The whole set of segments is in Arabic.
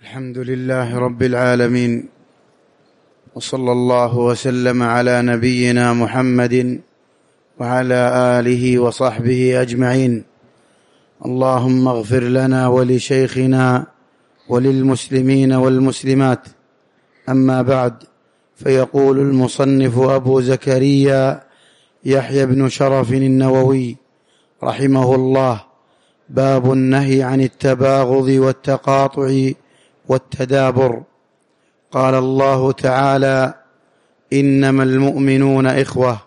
الحمد لله رب العالمين، وصلى الله وسلم على نبينا محمد وعلى آله وصحبه أجمعين. اللهم اغفر لنا ولشيخنا وللمسلمين والمسلمات. أما بعد، فيقول المصنف أبو زكريا يحيى بن شرف النووي رحمه الله: باب النهي عن التباغض والتقاطع والتدابر. قال الله تعالى: إنما المؤمنون إخوة.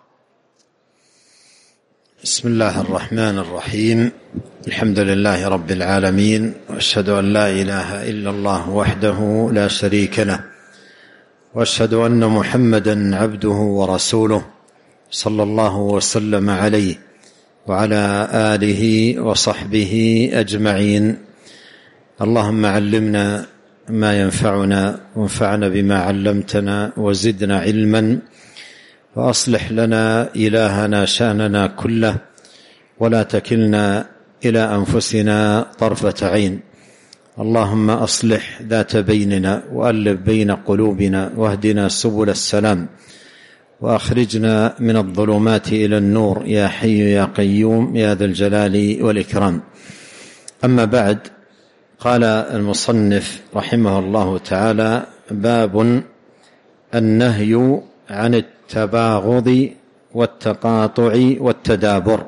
بسم الله الرحمن الرحيم. الحمد لله رب العالمين، وأشهد أن لا إله إلا الله وحده لا شريك له، وأشهد أن محمدا عبده ورسوله، صلى الله وسلم عليه وعلى آله وصحبه أجمعين. اللهم علمنا ما ينفعنا، وانفعنا بما علمتنا، وزدنا علما، وأصلح لنا إلهنا شأننا كله، ولا تكلنا إلى أنفسنا طرفة عين. اللهم أصلح ذات بيننا، وألف بين قلوبنا، واهدنا سبل السلام، وأخرجنا من الظلمات إلى النور، يا حي يا قيوم يا ذا الجلال والإكرام. أما بعد، قال المصنف رحمه الله تعالى: باب النهي عن التباغض والتقاطع والتدابر.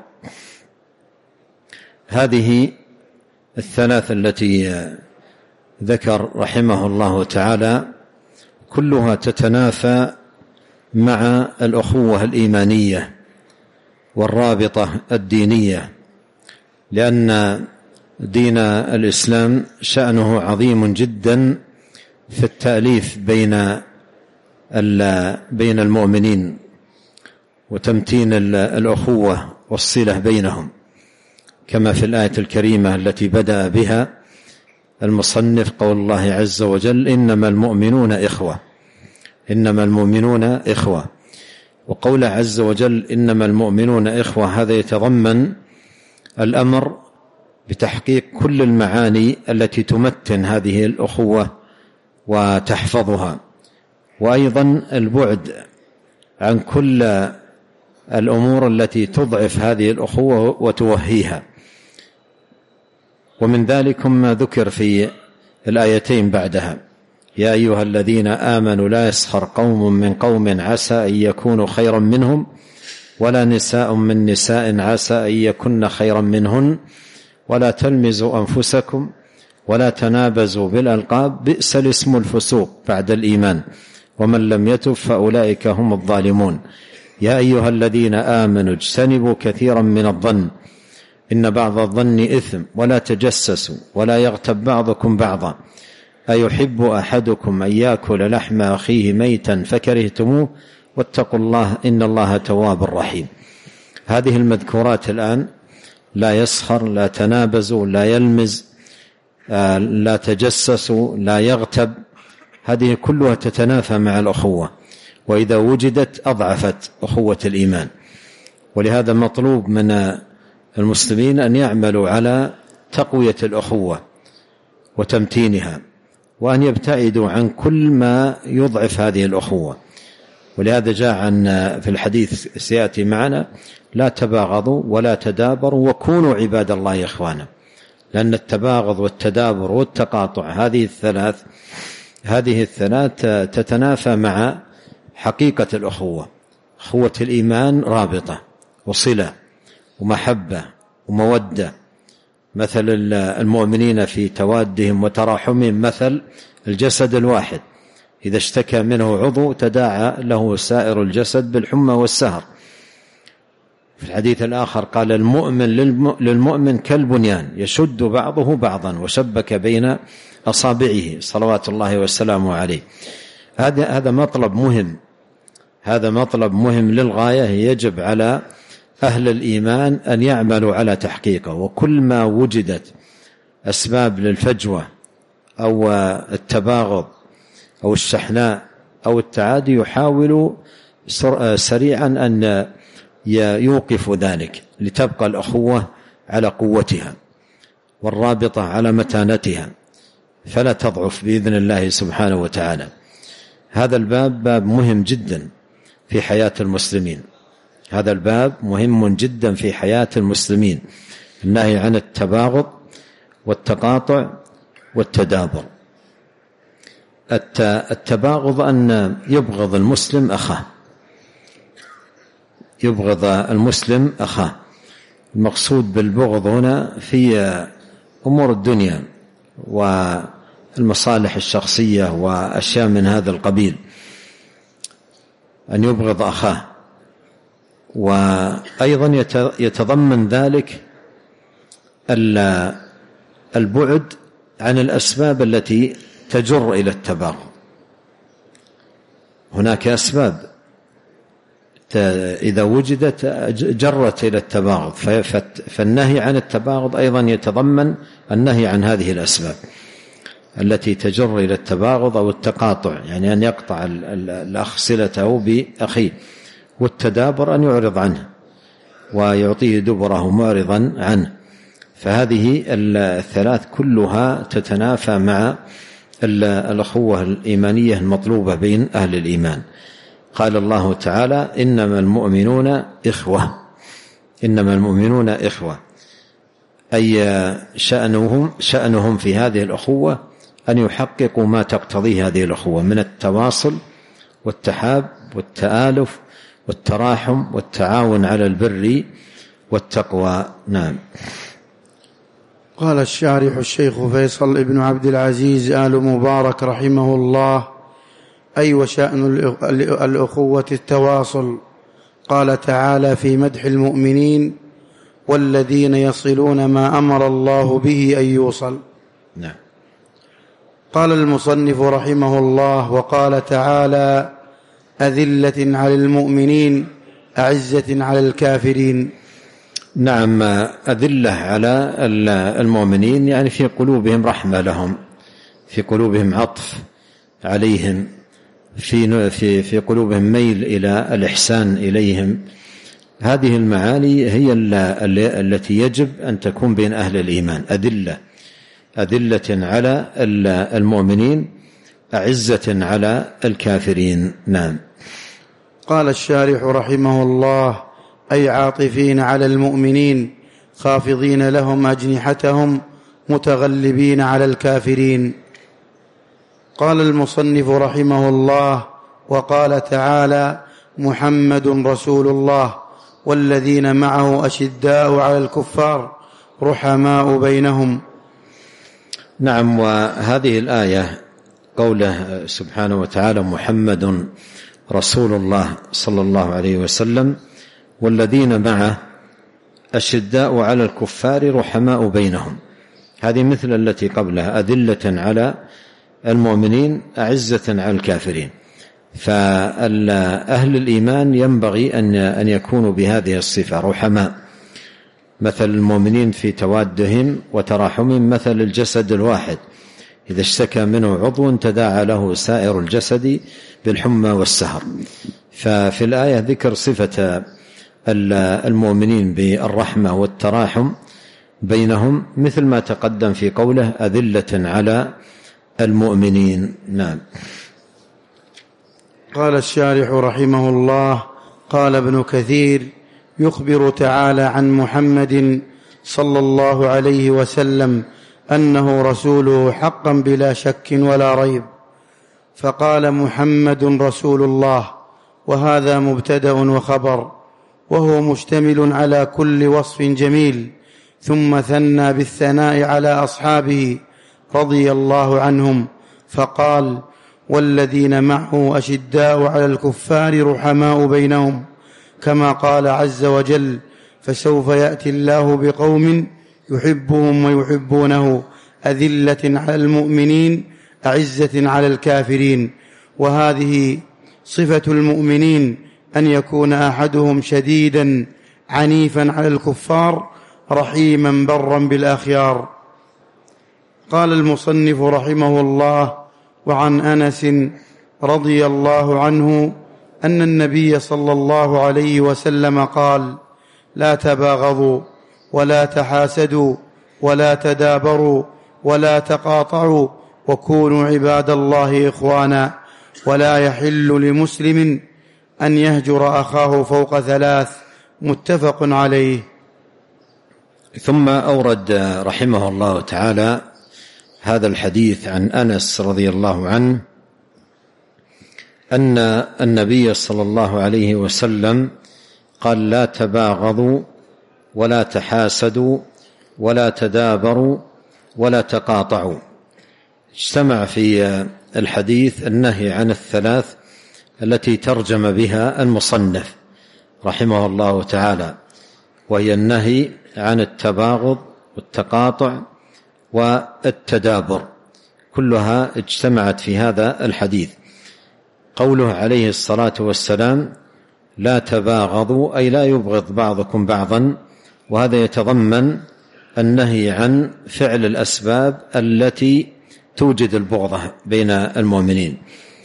هذه الثلاث التي ذكر رحمه الله تعالى كلها تتنافى مع الأخوة الإيمانية والرابطة الدينية، لأن دين الإسلام شأنه عظيم جدا في التأليف بين المؤمنين، وتمتين الأخوة والصلة بينهم، كما في الآية الكريمة التي بدأ بها المصنف: قول الله عز وجل: إنما المؤمنون إخوة. إنما المؤمنون إخوة. وقول عز وجل إنما المؤمنون إخوة هذا يتضمن الأمر بتحقيق كل المعاني التي تمتن هذه الأخوة وتحفظها، وأيضا البعد عن كل الأمور التي تضعف هذه الأخوة وتوهيها. ومن ذلك ما ذكر في الآيتين بعدها: يا أيها الذين آمنوا لا يسخر قوم من قوم عسى أن يكونوا خيرا منهم، ولا نساء من نساء عسى أن يكن خيرا منهن، ولا تلمزوا أنفسكم، ولا تنابزوا بالألقاب، بئس الاسم الفسوق بعد الإيمان، ومن لم يتب فأولئك هم الظالمون. يا أيها الذين آمنوا اجتنبوا كثيرا من الظن إن بعض الظن إثم، ولا تجسسوا، ولا يغتب بعضكم بعضا، أيحب أحدكم أن يأكل لحم أخيه ميتا فكرهتموه، واتقوا الله إن الله تواب رحيم. هذه المذكورات الآن: لا يسخر، لا تنابزوا، لا يلمز، لا تجسسوا، لا يغتب، هذه كلها تتنافى مع الأخوة، وإذا وجدت أضعفت أخوة الإيمان. ولهذا مطلوب من المسلمين أن يعملوا على تقوية الأخوة وتمتينها، وأن يبتعدوا عن كل ما يضعف هذه الأخوة. ولهذا جاء في الحديث سيأتي معنا: لا تباغضوا ولا تدابروا وكونوا عباد الله إخوانا. لأن التباغض والتدابر والتقاطع هذه الثلاث تتنافى مع حقيقة الأخوة. أخوة الإيمان رابطة وصلة ومحبة ومودة، مثل المؤمنين في توادهم وتراحمهم مثل الجسد الواحد، إذا اشتكى منه عضو تداعى له سائر الجسد بالحمى والسهر. في الحديث الآخر قال: المؤمن للمؤمن كالبنيان يشد بعضه بعضا وشبك بين أصابعه، صلوات الله وسلامه عليه. هذا مطلب مهم، هذا مطلب مهم للغاية، يجب على أهل الإيمان أن يعملوا على تحقيقه. وكل ما وجدت أسباب للفجوة أو التباغض أو الشحناء أو التعادي يحاولوا سريعا أن يوقفوا ذلك، لتبقى الأخوة على قوتها والرابطة على متانتها. فلا تضعف بإذن الله سبحانه وتعالى. هذا الباب باب مهم جدا في حياة المسلمين، هذا الباب مهم جدا في حياة المسلمين، النهي عن التباغض والتقاطع والتدابر. التباغض أن يبغض المسلم أخاه، يبغض المسلم أخاه. المقصود بالبغض هنا في أمور الدنيا والمصالح الشخصية وأشياء من هذا القبيل، أن يبغض أخاه. وأيضا يتضمن ذلك البعد عن الأسباب التي تجر إلى التباغض. هناك أسباب إذا وجدت جرت إلى التباغض، فالنهي عن التباغض أيضا يتضمن النهي عن هذه الأسباب التي تجر إلى التباغض أو التقاطع، يعني أن يقطع الأخ صلته بأخيه، والتدابر أن يعرض عنه ويعطيه دبره معرضا عنه. فهذه الثلاث كلها تتنافى مع الأخوة الإيمانية المطلوبة بين أهل الإيمان. قال الله تعالى: إنما المؤمنون إخوة، إنما المؤمنون إخوة، أي شأنهم في هذه الأخوة أن يحققوا ما تقتضيه هذه الأخوة من التواصل والتحاب والتآلف والتراحم والتعاون على البر والتقوى. نعم. قال الشارح الشيخ فيصل ابن عبد العزيز آل مبارك رحمه الله: أي وشأن الأخوة التواصل. قال تعالى في مدح المؤمنين: والذين يصلون ما أمر الله به أن يوصل. نعم. قال المصنف رحمه الله: وقال تعالى: أذلة على المؤمنين أعزة على الكافرين. نعم، أذلة على المؤمنين يعني في قلوبهم رحمة لهم، في قلوبهم عطف عليهم، في قلوبهم ميل إلى الإحسان إليهم. هذه المعاني هي التي يجب أن تكون بين أهل الإيمان. أذلة على المؤمنين أعزة على الكافرين. نعم. قال الشارح رحمه الله: أي عاطفين على المؤمنين خافضين لهم أجنحتهم متغلبين على الكافرين. قال المصنف رحمه الله: وقال تعالى: محمد رسول الله والذين معه أشداء على الكفار رحماء بينهم. نعم. وهذه الآية قوله سبحانه وتعالى: محمد رسول الله صلى الله عليه وسلم والذين معه أشداء على الكفار رحماء بينهم، هذه مثل التي قبلها: أذلة على المؤمنين أعزة على الكافرين. فأهل الإيمان ينبغي أن يكونوا بهذه الصفة رحماء، مثل المؤمنين في توادهم وتراحمهم مثل الجسد الواحد، إذا اشتكى منه عضو تداعى له سائر الجسد بالحمى والسهر. ففي الآية ذكر صفة المؤمنين بالرحمة والتراحم بينهم مثل ما تقدم في قوله: أذلة على المؤمنين. نعم. قال الشارح رحمه الله: قال ابن كثير: يخبر تعالى عن محمد صلى الله عليه وسلم أنه رسوله حقا بلا شك ولا ريب، فقال: محمد رسول الله، وهذا مبتدأ وخبر، وهو مشتمل على كل وصف جميل، ثم ثنى بالثناء على أصحابه رضي الله عنهم فقال: والذين معه أشداء على الكفار رحماء بينهم، كما قال عز وجل: فسوف يأتي الله بقوم يحبهم ويحبونه أذلة على المؤمنين أعزة على الكافرين. وهذه صفة المؤمنين، أن يكون أحدهم شديدا عنيفا على الكفار رحيما برا بالأخيار. قال المصنف رحمه الله: وعن أنس رضي الله عنه أن النبي صلى الله عليه وسلم قال: لا تباغضوا ولا تحاسدوا ولا تدابروا ولا تقاطعوا وكونوا عباد الله إخوانا ولا يحل لمسلم أن يهجر أخاه فوق 3. متفق عليه. ثم أورد رحمه الله تعالى هذا الحديث عن أنس رضي الله عنه أن النبي صلى الله عليه وسلم قال: لا تباغضوا ولا تحاسدوا ولا تدابروا ولا تقاطعوا. اجتمع في الحديث النهي عن الثلاث التي ترجم بها المصنف رحمه الله تعالى، وهي النهي عن التباغض والتقاطع والتدابر، كلها اجتمعت في هذا الحديث. قوله عليه الصلاة والسلام: لا تباغضوا، أي لا يبغض بعضكم بعضا، وهذا يتضمن النهي عن فعل الأسباب التي توجد البغضة بين المؤمنين.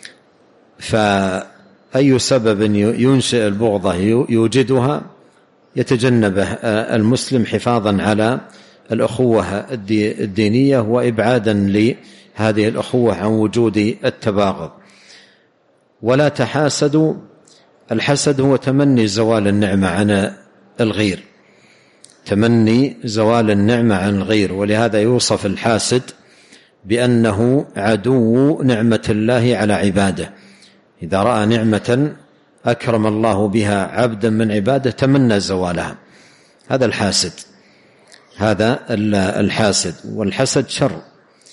فأي سبب ينشئ البغضة يوجدها يتجنبه المسلم حفاظا على الأخوة الدينية وإبعادا لهذه الأخوة عن وجود التباغض. ولا تحاسدوا، الحسد هو تمني زوال النعمة عن الغير، تمني زوال النعمة عن الغير، ولهذا يوصف الحاسد بأنه عدو نعمة الله على عباده. إذا رأى نعمة أكرم الله بها عبدا من عباده تمنى زوالها، هذا الحاسد، هذا الحاسد. والحسد شر،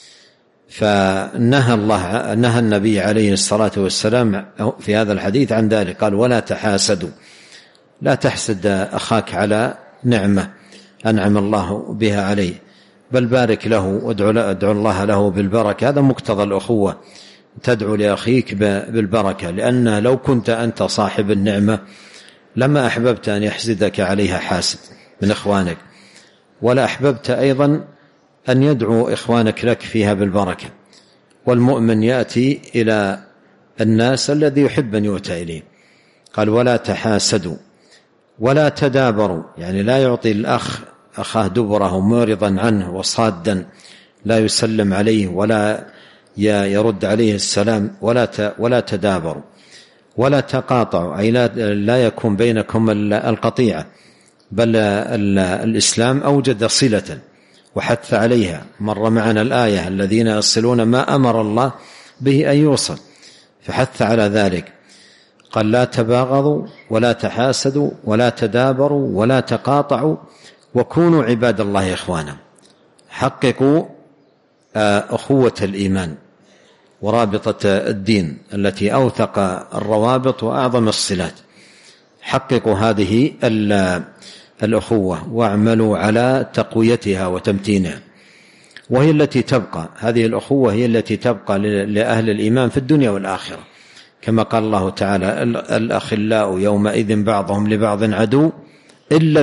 نهى النبي عليه الصلاة والسلام في هذا الحديث عن ذلك، قال: ولا تحاسدوا، لا تحسد أخاك على نعمة أنعم الله بها عليه، بل بارك له وادعو الله له بالبركة. هذا مقتضى الأخوة، تدعو لأخيك بالبركة، لأن لو كنت أنت صاحب النعمة لما أحببت أن يحسدك عليها حاسد من إخوانك، ولا أحببت أيضا أن يدعو إخوانك لك فيها بالبركة. والمؤمن يأتي إلى الناس الذي يحب أن يؤتى إليه. قال: ولا تحاسدوا ولا تدابروا، يعني لا يعطي الأخ أخاه دبره معرضا عنه وصادا، لا يسلم عليه ولا يرد عليه السلام. ولا تدابروا ولا تقاطعوا، أي لا يكون بينكم القطيعة، بل الإسلام أوجد صلة وحث عليها. مر معنا الآية: الذين يصلون ما أمر الله به أن يوصل، فحث على ذلك. قال: لا تباغضوا ولا تحاسدوا ولا تدابروا ولا تقاطعوا وكونوا عباد الله إخوانا. حققوا أخوة الإيمان ورابطة الدين التي أوثق الروابط وأعظم الصلات. حققوا هذه الأخوة واعملوا على تقويتها وتمتينها، وهي التي تبقى، هذه الأخوة هي التي تبقى لأهل الإيمان في الدنيا والآخرة، كما قال الله تعالى: الأخلاء يومئذ بعضهم لبعض عدو إلا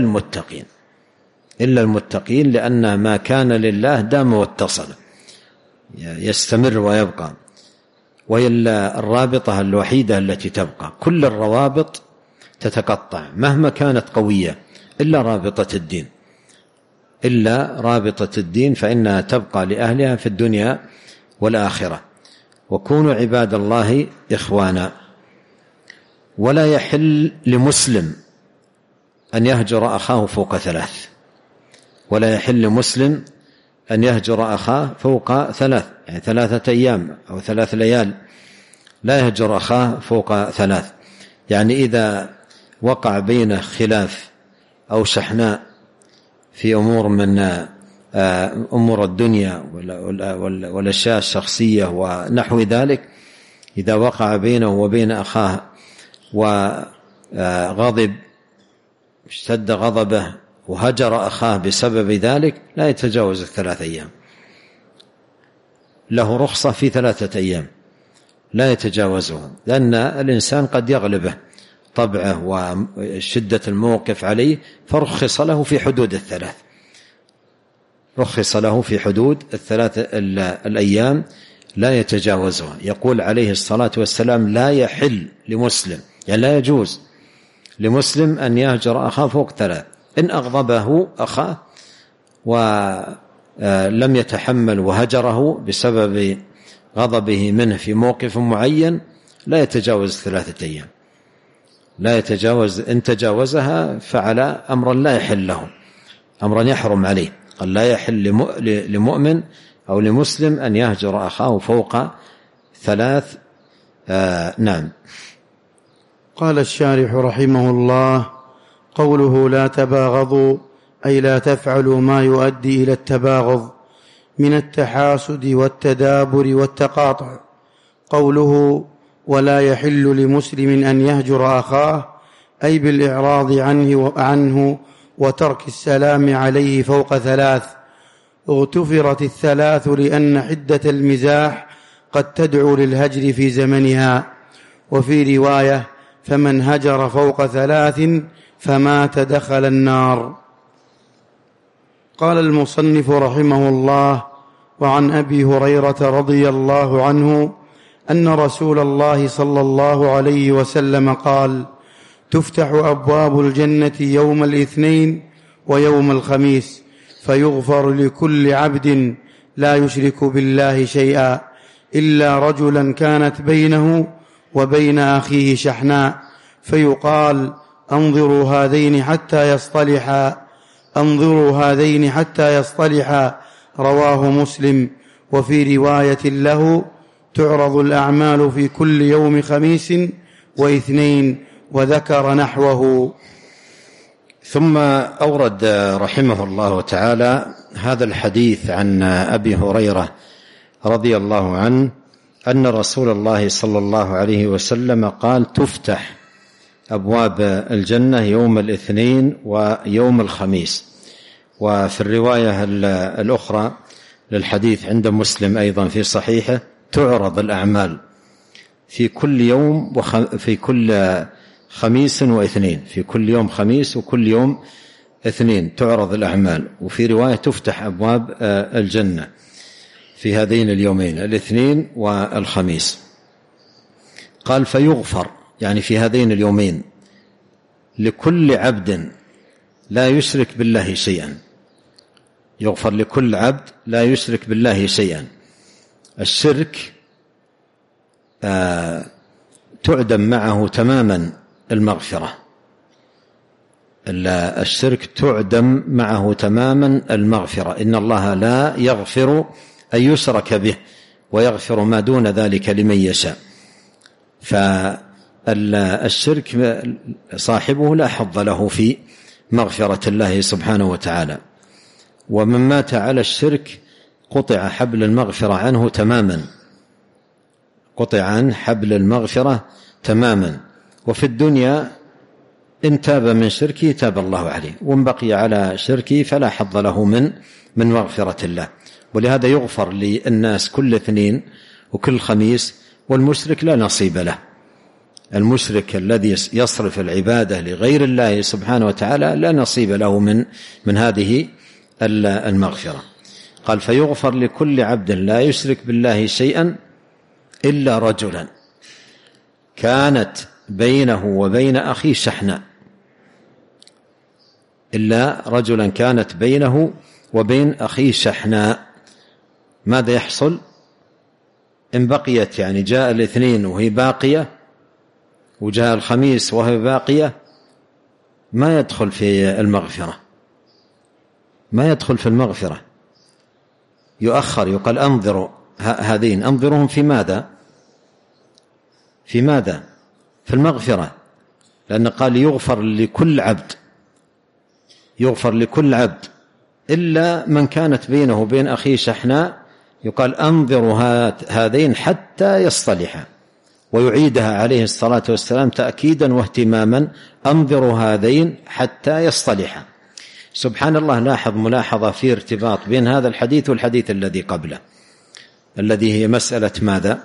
المتقين، لأن ما كان لله دام واتصل، يستمر ويبقى، وهي الرابطة الوحيدة التي تبقى. كل الروابط تتقطع مهما كانت قوية إلا رابطة الدين فإنها تبقى لأهلها في الدنيا والآخرة. وكونوا عباد الله إخوانا. ولا يحل لمسلم أن يهجر أخاه فوق 3. ولا يحل لمسلم أن يهجر أخاه فوق 3، يعني 3 أيام أو 3 ليال، لا يهجر أخاه فوق 3. يعني إذا وقع بينه خلاف أو شحناء في أمور من أمور الدنيا والأشياء الشخصية ونحو ذلك، إذا وقع بينه وبين أخاه وغضب، اشتد غضبه وهجر أخاه بسبب ذلك، لا يتجاوز 3 أيام، له رخصة في 3 أيام لا يتجاوزهم، لأن الإنسان قد يغلبه طبعه وشدة الموقف عليه، فرخص له في حدود 3، رخص له في حدود 3 الأيام لا يتجاوزها. يقول عليه الصلاة والسلام: لا يحل لمسلم، يعني لا يجوز لمسلم أن يهجر أخاه فوق 3. إن أغضبه أخاه ولم يتحمل وهجره بسبب غضبه منه في موقف معين لا يتجاوز 3 أيام، لا يتجاوز، إن تجاوزها فعل أمرا لا يحل له، أمرا يحرم عليه. قال لا يحل لمؤمن أو لمسلم أن يهجر أخاه فوق 3. نعم. قال الشارح رحمه الله: قوله لا تباغضوا أي لا تفعلوا ما يؤدي إلى التباغض من التحاسد والتدابر والتقاطع. قوله ولا يحل لمسلم أن يهجر أخاه أي بالإعراض عنه وترك السلام عليه فوق 3. اغتفرت 3 لأن حدة المزاح قد تدعو للهجر في زمنها. وفي رواية فمن هجر فوق 3 فمات دخل النار. قال المصنف رحمه الله: وعن أبي هريرة رضي الله عنه أن رسول الله صلى الله عليه وسلم قال: تفتح أبواب الجنة يوم الاثنين ويوم الخميس فيغفر لكل عبد لا يشرك بالله شيئا إلا رجلا كانت بينه وبين أخيه شحناء فيقال أنظروا هذين حتى يصطلحا رواه مسلم. وفي رواية له تعرض الأعمال في كل يوم خميس واثنين، وذكر نحوه. ثم أورد رحمه الله تعالى هذا الحديث عن أبي هريرة رضي الله عنه أن رسول الله صلى الله عليه وسلم قال: تفتح أبواب الجنة يوم الاثنين ويوم الخميس. وفي الرواية الأخرى للحديث عند مسلم أيضا في صحيحه: تعرض الأعمال في كل يوم في كل خميس واثنين، في كل يوم خميس وكل يوم اثنين تعرض الأعمال. وفي رواية تفتح أبواب الجنة في هذين اليومين الاثنين والخميس. قال فيغفر، يعني في هذين اليومين، لكل عبد لا يشرك بالله شيئا. يغفر لكل عبد لا يشرك بالله شيئا. الشرك تعدم معه تماما المغفرة. الشرك تعدم معه تماما المغفرة. إن الله لا يغفر أن يشرك به ويغفر ما دون ذلك لمن يشاء. فالشرك صاحبه لا حظ له في مغفرة الله سبحانه وتعالى. ومن مات على الشرك قطع حبل المغفرة عنه تماما، قطع عنه حبل المغفرة تماما. وفي الدنيا إن تاب من شركه تاب الله عليه، وإن بقي على شركه فلا حظ له من مغفرة الله. ولهذا يغفر للناس كل اثنين وكل خميس، والمشرك لا نصيب له. المشرك الذي يصرف العبادة لغير الله سبحانه وتعالى لا نصيب له من هذه المغفرة. قال فيغفر لكل عبد لا يشرك بالله شيئا إلا رجلا كانت بينه وبين أخيه شحناء. إلا رجلا كانت بينه وبين أخيه شحناء. ماذا يحصل إن بقيت؟ يعني جاء الاثنين وهي باقية، وجاء الخميس وهي باقية، ما يدخل في المغفرة، ما يدخل في المغفرة، يؤخر. يقال أنظروا هذين، أنظرهم في ماذا؟ في ماذا؟ في المغفرة. لأن قال يغفر لكل عبد، يغفر لكل عبد إلا من كانت بينه وبين أخيه شحناء. يقال أنظروا هذين حتى يصطلحا، ويعيدها عليه الصلاة والسلام تأكيدا واهتماما: أنظروا هذين حتى يصطلحا. سبحان الله. لاحظ ملاحظة في ارتباط بين هذا الحديث والحديث الذي قبله، الذي هي مسألة ماذا؟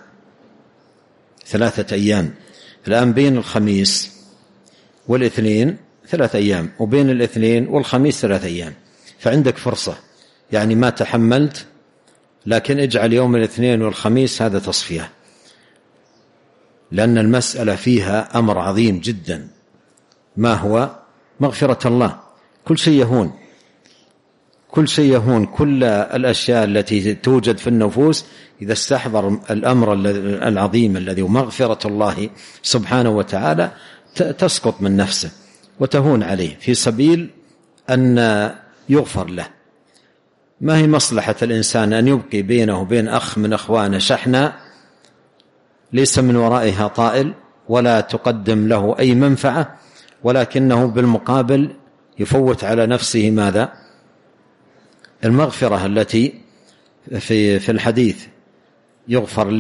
3 أيام. الآن بين الخميس والاثنين 3 أيام، وبين الاثنين والخميس 3 أيام. فعندك فرصة، يعني ما تحملت، لكن اجعل يوم الاثنين والخميس هذا تصفية، لأن المسألة فيها أمر عظيم جدا. ما هو؟ مغفرة الله. كل شيء يهون، كل شيء يهون، كل الأشياء التي توجد في النفوس إذا استحضر الأمر العظيم الذي مغفرة الله سبحانه وتعالى تسقط من نفسه وتهون عليه في سبيل أن يغفر له. ما هي مصلحة الإنسان أن يبقي بينه وبين أخ من أخوانه شحناء ليس من ورائها طائل ولا تقدم له أي منفعة، ولكنه بالمقابل يفوت على نفسه ماذا؟ المغفرة التي في الحديث يغفر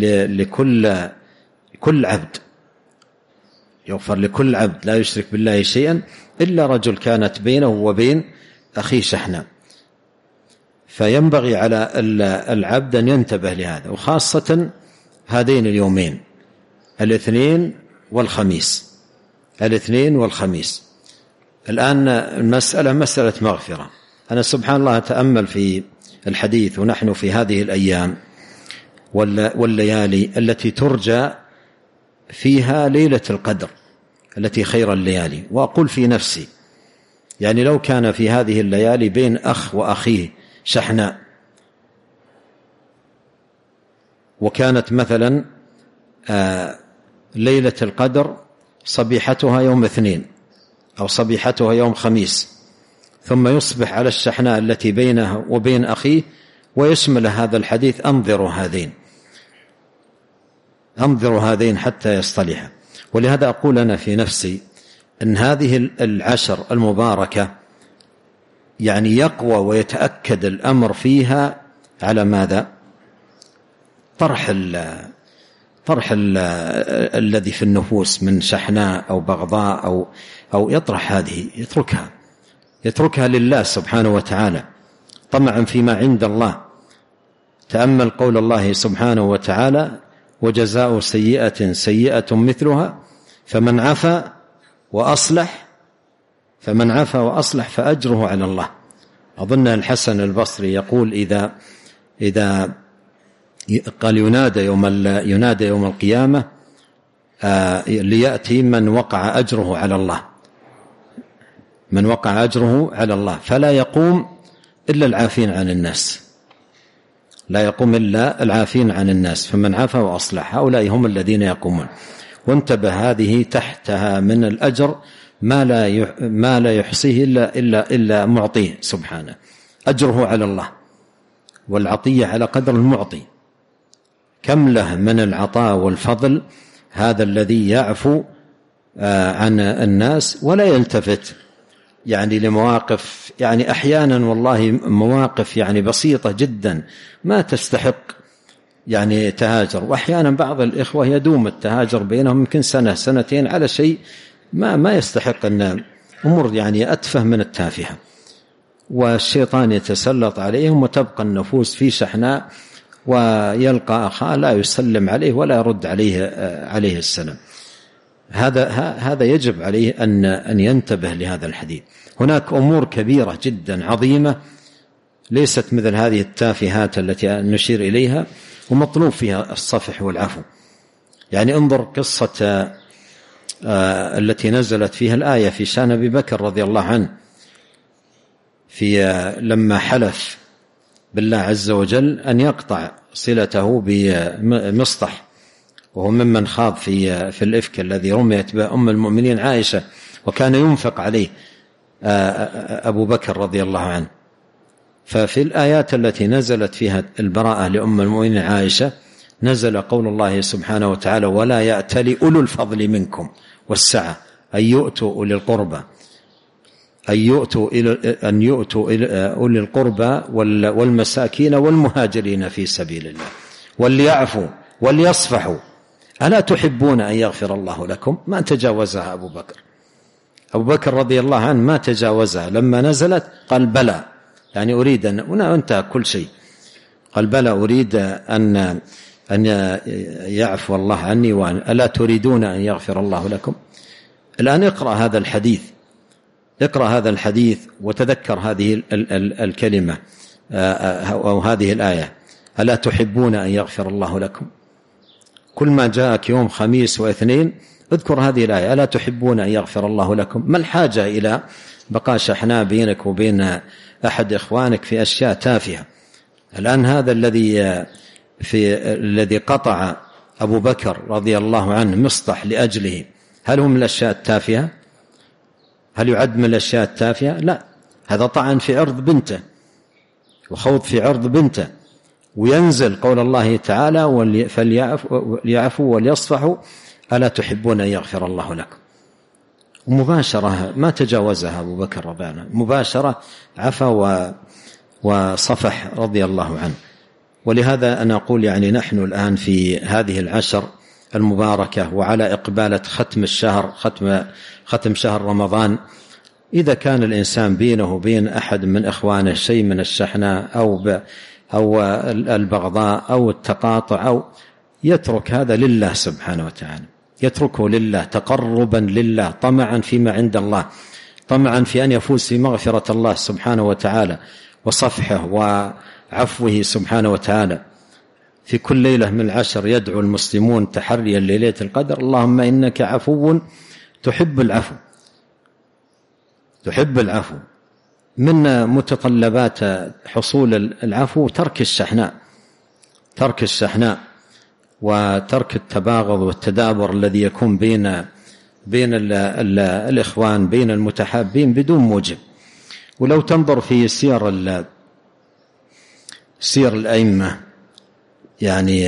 لكل عبد، يغفر لكل عبد لا يشرك بالله شيئا إلا رجل كانت بينه وبين أخيه شحناء. فينبغي على العبد أن ينتبه لهذا، وخاصة هذين اليومين الاثنين والخميس. الآن المسألة مسألة مغفرة. أنا سبحان الله أتأمل في الحديث ونحن في هذه الأيام والليالي التي ترجى فيها ليلة القدر التي خير الليالي، وأقول في نفسي يعني لو كان في هذه الليالي بين أخ وأخيه شحناء، وكانت مثلا ليلة القدر صبيحتها يوم اثنين أو صبيحتها يوم خميس، ثم يصبح على الشحناء التي بينه وبين أخيه، ويشمل هذا الحديث أنظروا هذين حتى يصطلحا. ولهذا أقول أنا في نفسي أن هذه العشر المباركة يعني يقوى ويتأكد الأمر فيها على ماذا؟ طرح الذي في النفوس من شحناء أو بغضاء أو يطرح هذه، يتركها لله سبحانه وتعالى طمعا فيما عند الله. تأمل قول الله سبحانه وتعالى: وجزاء سيئة سيئة مثلها فمن عفا وأصلح فأجره على الله. أظن الحسن البصري يقول إذا قال ينادى يوم القيامة ليأتي من وقع أجره على الله فلا يقوم إلا العافين عن الناس، فمن عفا وأصلح هؤلاء هم الذين يقومون. وانتبه، هذه تحتها من الأجر ما لا يحصيه إلا معطيه سبحانه. أجره على الله، والعطية على قدر المعطي. كم له من العطاء والفضل هذا الذي يعفو عن الناس ولا يلتفت يعني لمواقف، يعني أحيانا والله مواقف يعني بسيطة جدا ما تستحق يعني تهاجر، وأحيانا بعض الإخوة يدوم التهاجر بينهم يمكن سنة سنتين على شيء ما يستحق، أن أمور يعني أتفه من التافهة، والشيطان يتسلط عليهم وتبقى النفوس في شحناء، ويلقى أخاه لا يسلم عليه ولا يرد عليه السلام. هذا يجب عليه أن ينتبه لهذا الحديث. هناك أمور كبيرة جدا عظيمة ليست مثل هذه التافهات التي نشير إليها، ومطلوب فيها الصفح والعفو. يعني انظر قصة التي نزلت فيها الآية في شأن أبي بكر رضي الله عنه، لما حلف بالله عز وجل أن يقطع صلته بمصطح، وهو ممن خاض في الإفك الذي رميت به أم المؤمنين عائشة، وكان ينفق عليه أبو بكر رضي الله عنه. ففي الآيات التي نزلت فيها البراءة لأم المؤمنين عائشة نزل قول الله سبحانه وتعالى: ولا يأتل أولو الفضل منكم والسعة أن يؤتوا أولي القربى والمساكين والمهاجرين في سبيل الله وليعفوا وليصفحوا ألا تحبون أن يغفر الله لكم. ما تجاوزها أبو بكر رضي الله عنه، ما تجاوزها. لما نزلت قال: بلى، يعني أريد أن انتهى كل شيء. قال: بلى، أريد أن يعفو الله عني ألا تريدون أن يغفر الله لكم. الآن اقرأ هذا الحديث وتذكر هذه الكلمة أو هذه الآية: ألا تحبون أن يغفر الله لكم. كل ما جاءك يوم خميس واثنين اذكر هذه الآية: ألا تحبون أن يغفر الله لكم. ما الحاجة إلى بقى شحناء بينك وبين أحد إخوانك في أشياء تافهة. الآن هذا الذي قطع أبو بكر رضي الله عنه مصطح لأجله، هل هو من الأشياء التافهة؟ هل يعد من الأشياء التافهة؟ لا، هذا طعن في عرض بنته وخوض في عرض بنته. وينزل قول الله تعالى فليعفوا وليصفحوا ألا تحبون أن يغفر الله لكم. ومباشرة ما تجاوزها أبو بكر رضي الله عنه، مباشرة عفا وصفح رضي الله عنه. ولهذا أنا أقول يعني نحن الآن في هذه العشر المباركة وعلى إقبالة ختم الشهر، ختم شهر رمضان، إذا كان الإنسان بينه وبين أحد من إخوانه شيء من الشحناء أو البغضاء أو التقاطع، أو يترك هذا لله سبحانه وتعالى، يتركه لله تقربا لله، طمعا فيما عند الله، طمعا في أن يفوز في مغفرة الله سبحانه وتعالى وصفحه وعفوه سبحانه وتعالى. في كل ليلة من العشر يدعو المسلمون تحريا لليلة القدر: اللهم إنك عفو تحب العفو. تحب العفو. من متطلبات حصول العفو ترك الشحناء وترك التباغض والتدابر الذي يكون بين الإخوان، بين المتحابين بدون موجب. ولو تنظر في سير الأئمة، يعني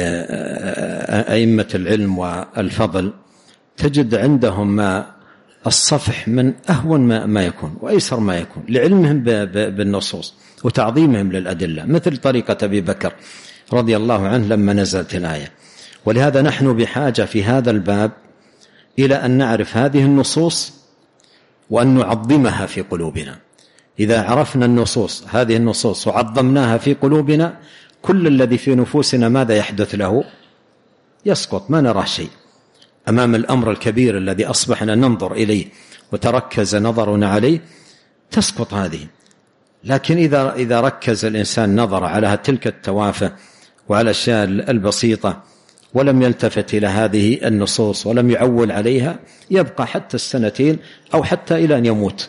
أئمة العلم والفضل، تجد عندهم الصفح من أهون ما يكون وأيسر ما يكون، لعلمهم بالنصوص وتعظيمهم للأدلة، مثل طريقة أبي بكر رضي الله عنه لما نزلت الآية. ولهذا نحن بحاجة في هذا الباب إلى أن نعرف هذه النصوص وأن نعظمها في قلوبنا. إذا عرفنا هذه النصوص وعظمناها في قلوبنا، كل الذي في نفوسنا ماذا يحدث له؟ يسقط، ما نرى شيء أمام الأمر الكبير الذي أصبحنا ننظر إليه وتركز نظرنا عليه، تسقط هذه. لكن إذا ركز الإنسان نظر على تلك التوافه وعلى الأشياء البسيطة ولم يلتفت إلى هذه النصوص ولم يعول عليها، يبقى حتى السنتين أو حتى إلى أن يموت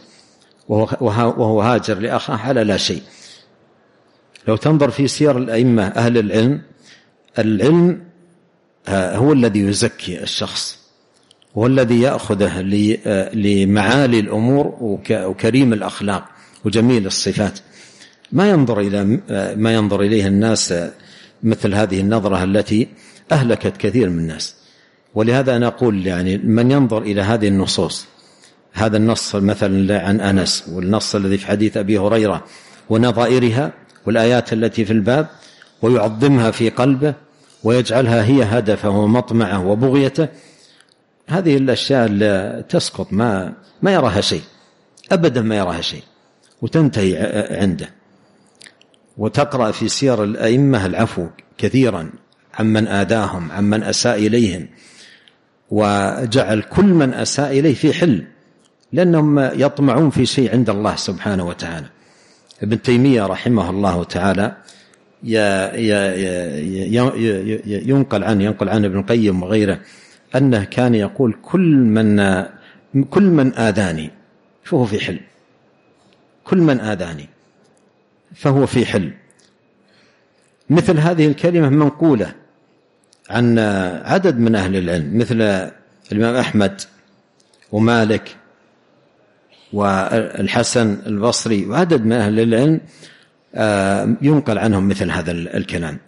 وهو هاجر لأخاه على لا شيء. لو تنظر في سير الأئمة أهل العلم هو الذي يزكي الشخص، هو الذي يأخذه لمعالي الأمور وكريم الأخلاق وجميل الصفات. ما ينظر إليه الناس مثل هذه النظرة التي أهلكت كثير من الناس. ولهذا أنا أقول يعني من ينظر إلى هذه النصوص، هذا النص مثلا عن أنس والنص الذي في حديث أبي هريرة ونظائرها والآيات التي في الباب، ويعظمها في قلبه ويجعلها هي هدفه ومطمعه وبغيته، هذه الأشياء تسقط، ما يراها شيء أبدا، ما يراها شيء، وتنتهي عنده. وتقرأ في سير الأئمة العفو كثيرا عمن آذاهم، عمن أساء إليهم، وجعل كل من أساء إليه في حل، لأنهم يطمعون في شيء عند الله سبحانه وتعالى. ابن تيمية رحمه الله تعالى ينقل عن ابن القيم وغيره أنه كان يقول كل من آذاني فهو في حل، كل من آذاني فهو في حل. مثل هذه الكلمة منقولة عن عدد من أهل العلم مثل الإمام أحمد ومالك والحسن البصري وعدد من أهل العلم ينقل عنهم مثل هذا الكلام.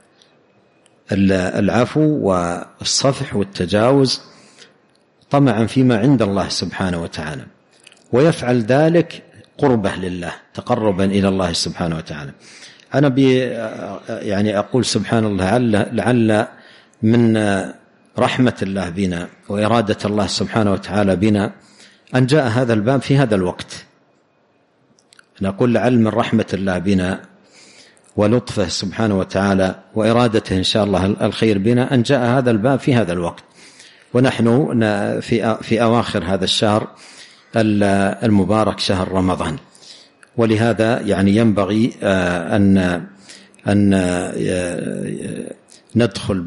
العفو والصفح والتجاوز طمعا فيما عند الله سبحانه وتعالى، ويفعل ذلك قربه لله، تقربا إلى الله سبحانه وتعالى. أنا يعني أقول سبحان الله، لعل من رحمة الله بنا وإرادة الله سبحانه وتعالى بنا أن جاء هذا الباب في هذا الوقت. أنا أقول لعل من رحمة الله بنا ولطفه سبحانه وتعالى وإرادته إن شاء الله الخير بنا أن جاء هذا الباب في هذا الوقت، ونحن في أواخر هذا الشهر المبارك، شهر رمضان. ولهذا يعني ينبغي أن ندخل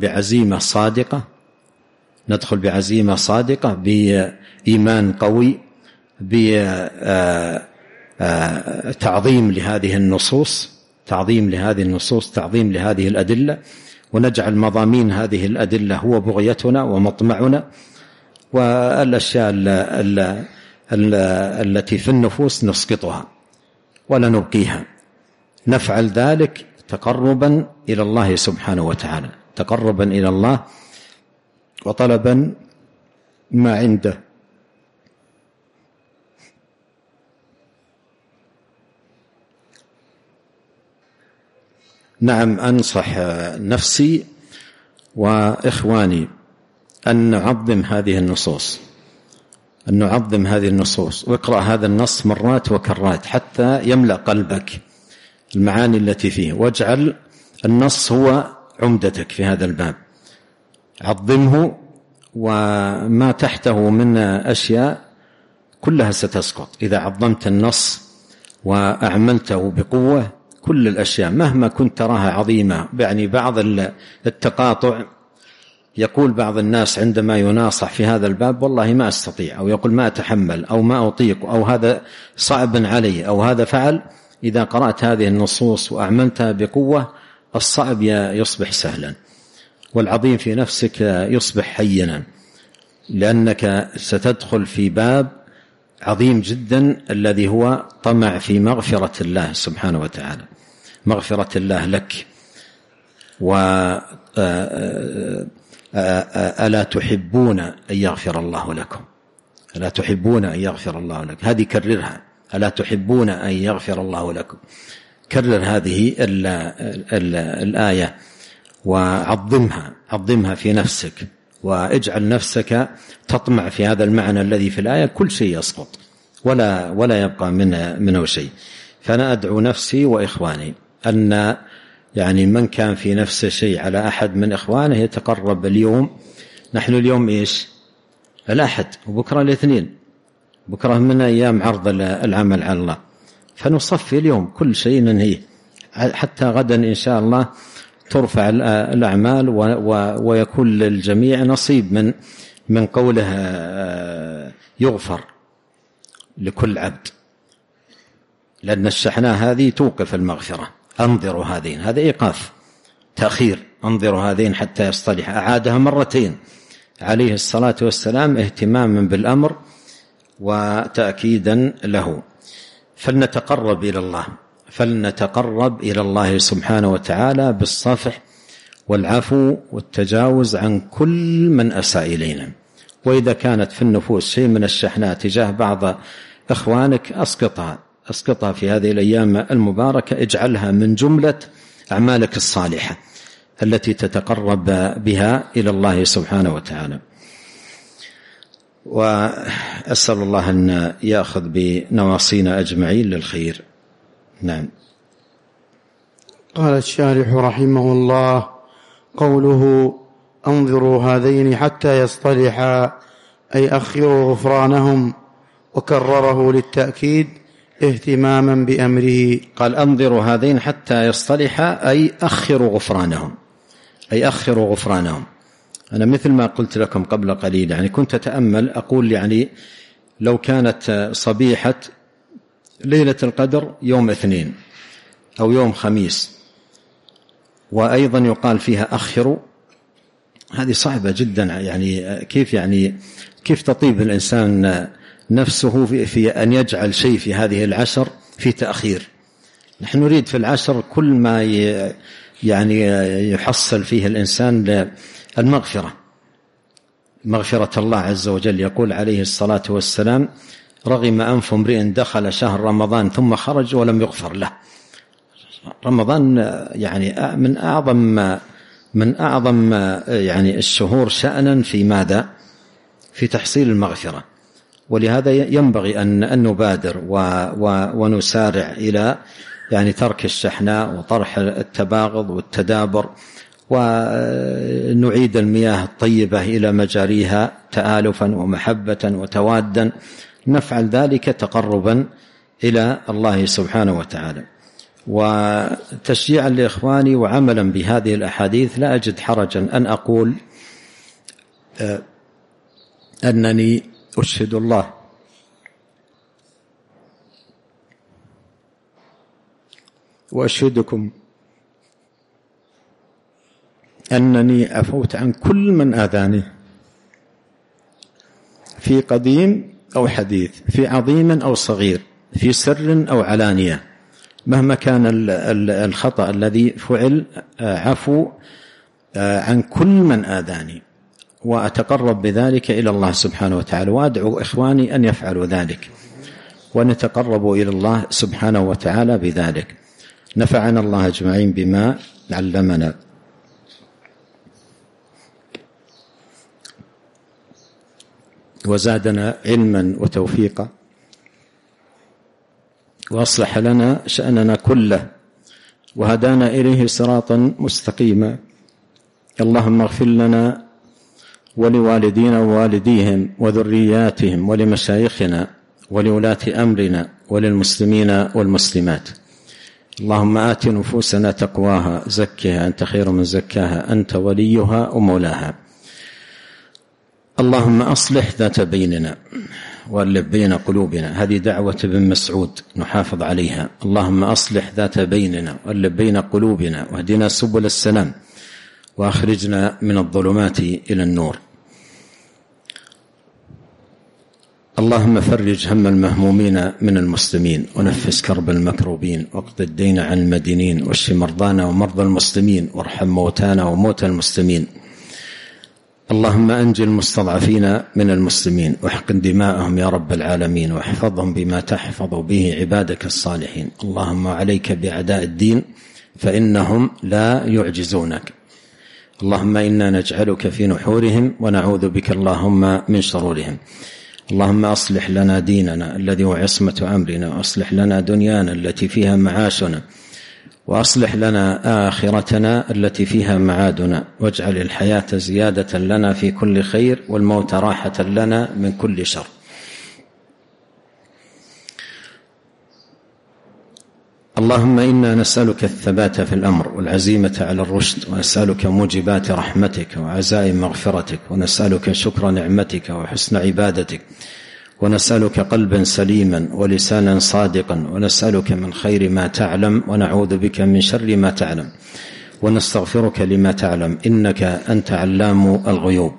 بعزيمة صادقة بإيمان قوي، تعظيم لهذه النصوص، تعظيم لهذه الأدلة، ونجعل مضامين هذه الأدلة هو بغيتنا ومطمعنا، والأشياء التي في النفوس نسقطها ولا نبقيها. نفعل ذلك تقربا إلى الله سبحانه وتعالى، تقربا إلى الله وطلبا ما عنده. نعم، أنصح نفسي وإخواني أن نعظم هذه النصوص، واقرأ هذا النص مرات وكرات حتى يملأ قلبك المعاني التي فيه، واجعل النص هو عمدتك في هذا الباب. عظمه، وما تحته من أشياء كلها ستسقط إذا عظمت النص وأعملته بقوة. كل الأشياء مهما كنت تراها عظيمة، يعني بعض التقاطع يقول بعض الناس عندما يناصح في هذا الباب والله ما أستطيع، أو يقول ما أتحمل، أو ما أطيق، أو هذا صعب علي، أو هذا فعل. إذا قرأت هذه النصوص وأعملتها بقوة الصعب يصبح سهلا، والعظيم في نفسك يصبح هينا، لأنك ستدخل في باب عظيم جدا الذي هو طمع في مغفرة الله سبحانه وتعالى، مغفرة الله لك. ألا تحبون أن يغفر الله لكم؟ ألا تحبون أن يغفر الله لكم؟ هذه كررها، ألا تحبون أن يغفر الله لكم. كرر هذه الآية وعظمها في نفسك، واجعل نفسك تطمع في هذا المعنى الذي في الآية. كل شيء يسقط ولا يبقى منه شيء. فأنا أدعو نفسي وإخواني أن يعني من كان في نفسه شيء على أحد من إخوانه يتقرب اليوم. نحن اليوم إيش؟ الأحد، وبكرة الاثنين، بكرة من أيام عرض العمل على الله، فنصفي اليوم كل شيء ننهيه حتى غدا إن شاء الله ترفع الأعمال ويكون للجميع نصيب من قوله يغفر لكل عبد، لأن الشحناء هذه توقف المغفرة. أنظروا هذين، هذا إيقاف تأخير، أنظروا هذين حتى يصطلح. أعادها مرتين عليه الصلاة والسلام اهتماما بالأمر وتأكيدا له. فلنتقرب إلى الله سبحانه وتعالى بالصفح والعفو والتجاوز عن كل من أساء إلينا. وإذا كانت في النفوس شيء من الشحناء تجاه بعض إخوانك أسقطها في هذه الأيام المباركة، اجعلها من جملة أعمالك الصالحة التي تتقرب بها إلى الله سبحانه وتعالى. وأسأل الله أن يأخذ بنواصينا أجمعين للخير. نعم. قال الشارح رحمه الله: قوله أنظروا هذين حتى يصطلحا أي أخروا غفرانهم، وكرره للتأكيد اهتماما بأمره. قال أنظروا هذين حتى يصطلحا أي أخروا غفرانهم. أنا مثل ما قلت لكم قبل قليل، يعني كنت أتأمل أقول يعني لو كانت صبيحة ليلة القدر يوم اثنين أو يوم خميس، وأيضا يقال فيها أخروا، هذه صعبة جدا. يعني كيف تطيب الإنسان نفسه في أن يجعل شيء في هذه العشر في تأخير؟ نحن نريد في العشر كل ما يعني يحصل فيه الإنسان المغفرة، مغفرة الله عز وجل. يقول عليه الصلاة والسلام: رغم أنف امرئ دخل شهر رمضان ثم خرج ولم يغفر له. رمضان يعني من أعظم يعني الشهور شأنا في ماذا؟ في تحصيل المغفرة. ولهذا ينبغي أن نبادر ونسارع إلى يعني ترك الشحناء وطرح التباغض والتدابر، ونعيد المياه الطيبة إلى مجاريها تآلفا ومحبة وتوادا. نفعل ذلك تقربا إلى الله سبحانه وتعالى. وتشجيعا لإخواني وعملا بهذه الأحاديث، لا أجد حرجا أن أقول أنني أشهد الله وأشهدكم أنني عفوت عن كل من آذاني في قديم أو حديث، في عظيم أو صغير، في سر أو علانية، مهما كان الخطأ الذي فعل عفو عن كل من آذاني، وأتقرب بذلك إلى الله سبحانه وتعالى، وأدعو إخواني أن يفعلوا ذلك ونتقرب إلى الله سبحانه وتعالى بذلك. نفعنا الله أجمعين بما علمنا. وزادنا علما وتوفيقا، وأصلح لنا شأننا كله، وهدانا إليه صراطا مستقيما. اللهم اغفر لنا ولوالدينا ووالديهم وذرياتهم ولمشايخنا ولولاة أمرنا وللمسلمين والمسلمات. اللهم آت نفوسنا تقواها، زكها أنت خير من زكاها، أنت وليها ومولاها. اللهم أصلح ذات بيننا وألف بين قلوبنا، هذه دعوة ابن مسعود نحافظ عليها. اللهم أصلح ذات بيننا وألف بين قلوبنا واهدنا سبل السلام وأخرجنا من الظلمات إلى النور. اللهم فرج هم المهمومين من المسلمين، ونفس كرب المكروبين، واقض الدين عن المدينين، واشف مرضانا ومرضى المسلمين، وارحم موتانا وموتى المسلمين. اللهم أنجي المستضعفين من المسلمين، واحقن دماءهم يا رب العالمين، واحفظهم بما تحفظ به عبادك الصالحين. اللهم عليك بأعداء الدين فإنهم لا يعجزونك. اللهم إنا نجعلك في نحورهم ونعوذ بك اللهم من شرورهم. اللهم أصلح لنا ديننا الذي هو عصمة أمرنا، وأصلح لنا دنيانا التي فيها معاشنا، وأصلح لنا آخرتنا التي فيها معادنا، واجعل الحياة زيادة لنا في كل خير، والموت راحة لنا من كل شر. اللهم إنا نسألك الثبات في الأمر والعزيمة على الرشد، ونسألك موجبات رحمتك وعزائم مغفرتك، ونسألك شكر نعمتك وحسن عبادتك، ونسألك قلبا سليما ولسانا صادقا، ونسألك من خير ما تعلم، ونعوذ بك من شر ما تعلم، ونستغفرك لما تعلم، إنك أنت علام الغيوب.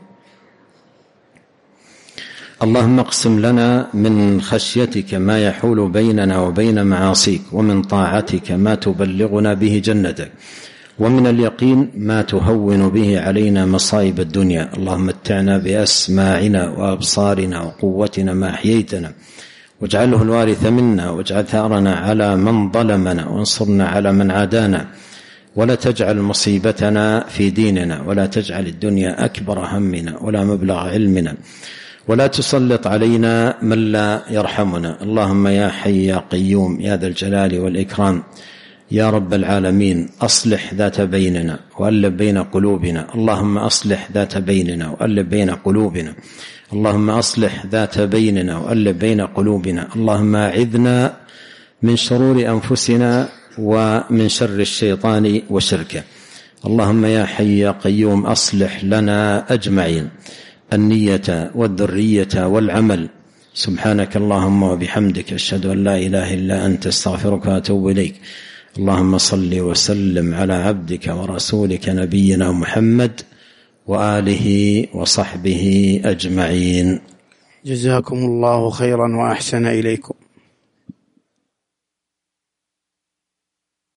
اللهم اقسم لنا من خشيتك ما يحول بيننا وبين معاصيك، ومن طاعتك ما تبلغنا به جنتك، ومن اليقين ما تهون به علينا مصائب الدنيا. اللهم متعنا بأسماعنا وأبصارنا وقوتنا ما أحييتنا، واجعله الوارث منا، واجعل ثأرنا على من ظلمنا، وانصرنا على من عادانا، ولا تجعل مصيبتنا في ديننا، ولا تجعل الدنيا أكبر همنا ولا مبلغ علمنا، ولا تسلط علينا من لا يرحمنا. اللهم يا حي يا قيوم يا ذا الجلال والإكرام يا رب العالمين، أصلح ذات بيننا وألف بين قلوبنا. اللهم أصلح ذات بيننا وألف بين قلوبنا. اللهم أصلح ذات بيننا وألف بين قلوبنا. اللهم أعذنا من شرور أنفسنا ومن شر الشيطان وشركه. اللهم يا حي يا قيوم أصلح لنا أجمعين النية والذرية والعمل. سبحانك اللهم وبحمدك، أشهد أن لا إله إلا أنت، استغفرك وأتوب إليك. اللهم صل وسلم على عبدك ورسولك نبينا محمد وآله وصحبه أجمعين. جزاكم الله خيرا وأحسن إليكم.